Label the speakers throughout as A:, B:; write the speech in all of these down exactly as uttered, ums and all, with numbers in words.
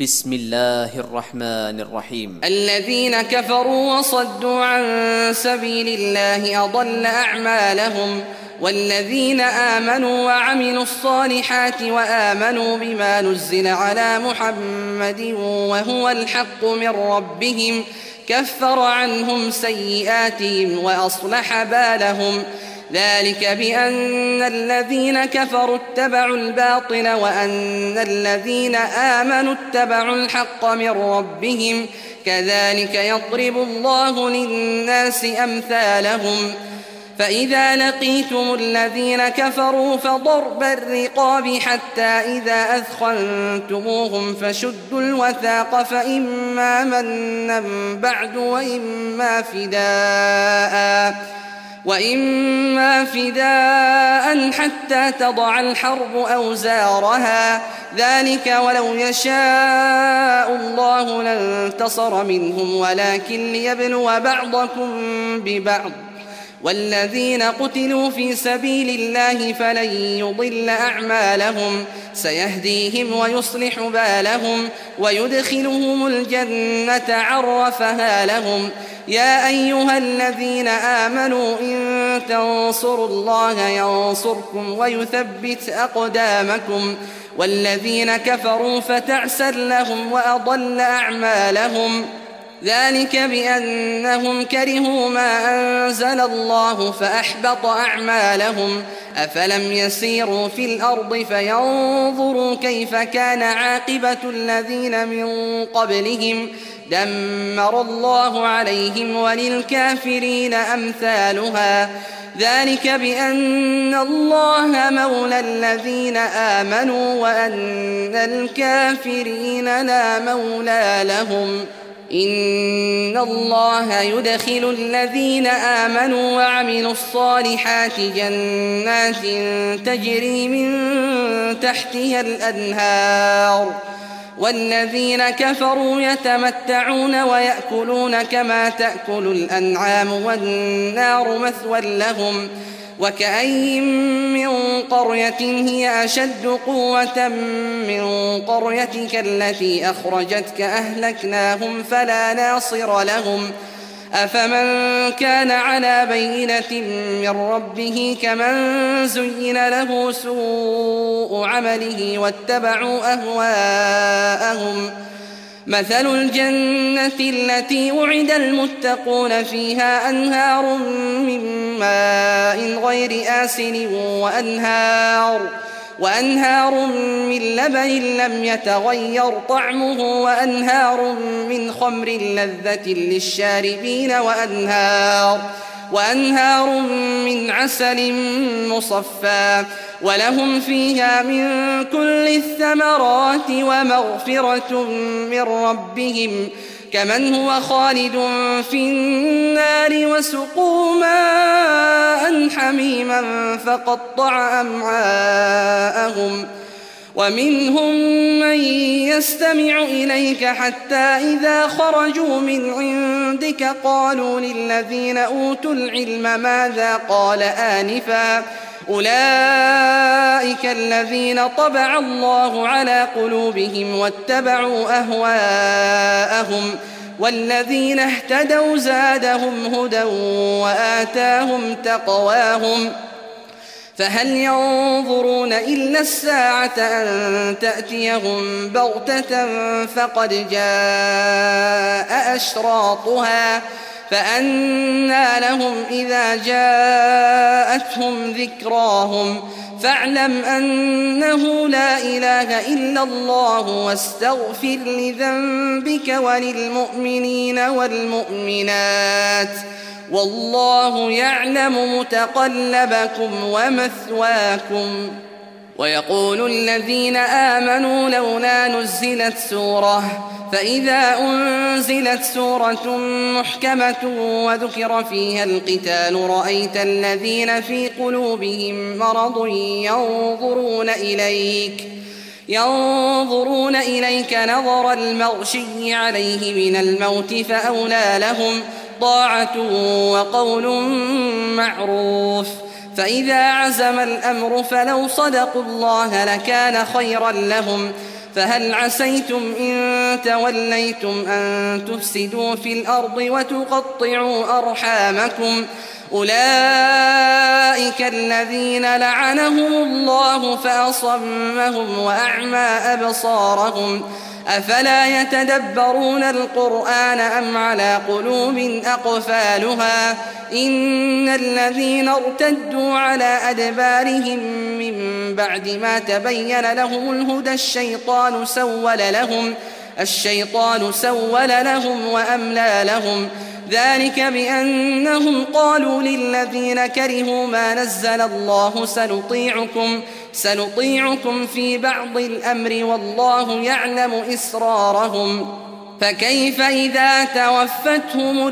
A: بسم الله الرحمن الرحيم.
B: الذين كفروا وصدوا عن سبيل الله أضل أعمالهم، والذين آمنوا وعملوا الصالحات وآمنوا بما نزل على محمد وهو الحق من ربهم كفر عنهم سيئاتهم وأصلح بالهم، ذلك بأن الذين كفروا اتبعوا الباطل وأن الذين آمنوا اتبعوا الحق من ربهم، كذلك يضرب الله للناس أمثالهم. فإذا لقيتم الذين كفروا فضرب الرقاب حتى إذا أثخنتموهم فشدوا الوثاق فإما منا بعد وإما فداء وإما فداء حتى تضع الحرب أوزارها، ذلك ولو يشاء الله لانتصر منهم ولكن ليبلو بعضكم ببعض، والذين قتلوا في سبيل الله فلن يضل أعمالهم، سيهديهم ويصلح بالهم ويدخلهم الجنة عرفها لهم. يا أيها الذين آمنوا إن تنصروا الله ينصركم ويثبت أقدامكم، والذين كفروا فتعسا لهم وأضل أعمالهم، ذلك بأنهم كرهوا ما أنزل الله فأحبط أعمالهم. أفلم يسيروا في الأرض فينظروا كيف كان عاقبة الذين من قبلهم، دمر الله عليهم وللكافرين أمثالها، ذلك بأن الله مولى الذين آمنوا وأن الكافرين لا مولى لهم. إن الله يدخل الذين آمنوا وعملوا الصالحات جنات تجري من تحتها الأنهار، والذين كفروا يتمتعون ويأكلون كما تأكل الأنعام والنار مثوى لهم. وكأين من قرية هي أشد قوة من قريتك التي أخرجتك أهلكناهم فلا ناصر لهم. أفمن كان على بينة من ربه كمن زين له سوء عمله واتبعوا أهواءهم. مثل الجنة التي وعد المتقون فيها أنهار من ماء غير آسن وأنهار, وأنهار من لبن لم يتغير طعمه وأنهار من خمر لذة للشاربين وأنهار, وأنهار من عسل مصفى ولهم فيها من كل الثمرات ومغفرة من ربهم كمن هو خالد في النار وسقوا ماء حميما فقطع أمعاءهم. ومنهم من يستمع إليك حتى إذا خرجوا من عندك قالوا للذين أوتوا العلم ماذا قال آنفا أولئك الذين طبع الله على قلوبهم واتبعوا أهواءهم والذين اهتدوا زادهم هدى وآتاهم تقواهم فهل ينظرون إلا الساعة أن تأتيهم بغتة فقد جاء أشراطها فأنى لهم إذا جاءتهم ذكراهم فاعلم أنه لا إله إلا الله واستغفر لذنبك وللمؤمنين والمؤمنات والله يعلم متقلبكم ومثواكم. ويقول الذين آمنوا لولا نزلت سورة فإذا أنزلت سورة محكمة وذكر فيها القتال رأيت الذين في قلوبهم مرض ينظرون إليك ينظرون إليك نظر المغشي عليه من الموت فأولى لهم طاعة وقول معروف. فإذا عزم الأمر فلو صدقوا الله لكان خيرا لهم فهل عسيتم إن توليتم أن تفسدوا في الأرض وتقطعوا أرحامكم أولئك الذين لعنهم الله فأصمهم وأعمى أبصارهم أفلا يتدبرون القرآن أم على قلوب أقفالها إن الذين ارتدوا على أدبارهم من بعد ما تبين لهم الهدى الشيطان سول لهم الشيطان سول لهم وأملى لهم ذلك بأنهم قالوا للذين كرهوا ما نزل الله سنطيعكم سنطيعكم في بعض الأمر والله يعلم إسرارهم فكيف إذا توفتهم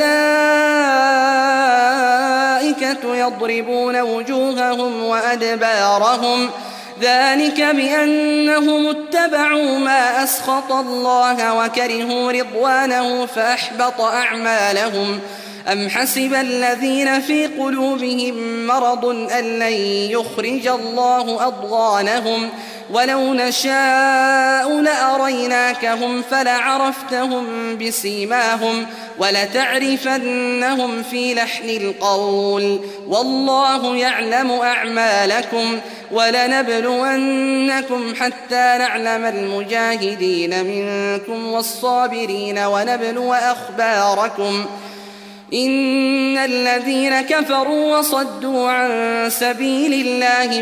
B: الملائكة يضربون وجوههم وأدبارهم ذلك بأنهم اتبعوا ما أسخط الله وكرهوا رضوانه فأحبط أعمالهم أم حسب الذين في قلوبهم مرض أن لن يخرج الله أضغانهم ولو نشاء لأريناكهم فلعرفتهم بسيماهم ولتعرفنهم في لحن القول والله يعلم أعمالكم ولنبلونكم حتى نعلم المجاهدين منكم والصابرين ونبلو أخباركم إن الذين كفروا وصدوا عن سبيل الله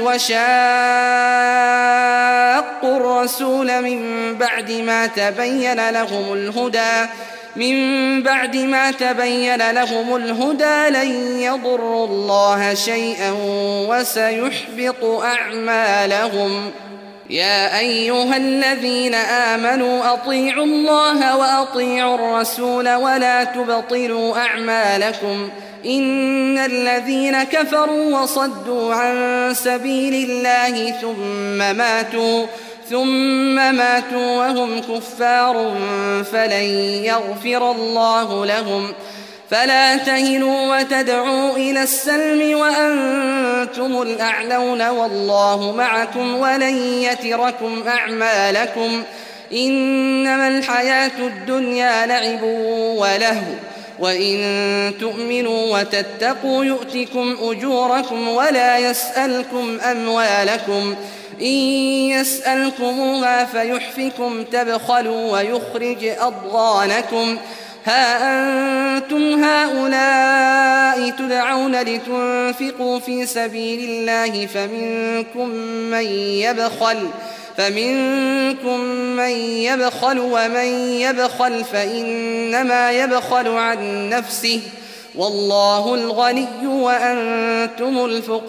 B: وشاقوا الرسول من بعد ما تبين لهم الهدى من بعد ما تبين لهم الهدى لن يضروا الله شيئا وسيحبط أعمالهم يا أيها الذين آمنوا أطيعوا الله وأطيعوا الرسول ولا تبطلوا أعمالكم إن الذين كفروا وصدوا عن سبيل الله ثم ماتوا ثم ماتوا وهم كفار فلن يغفر الله لهم فلا تهنوا وتدعوا إلى السلم وأنتم الأعلون والله معكم ولن يتركم أعمالكم إنما الحياة الدنيا لعب ولهو وإن تؤمنوا وتتقوا يؤتكم أجوركم ولا يسألكم أموالكم إن يسألكموها فيحفكم تبخلوا ويخرج أضغانكم ها أنتم هؤلاء تدعون لتنفقوا في سبيل الله فمنكم من يبخل فمنكم من يبخل ومن يبخل فإنما يبخل عن نفسه والله الغني وأنتم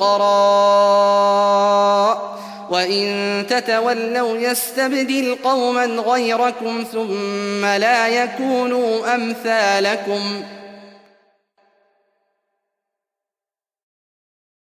B: الفقراء وإن تتولوا يستبدل قوما غيركم ثم لا يكونوا أمثالكم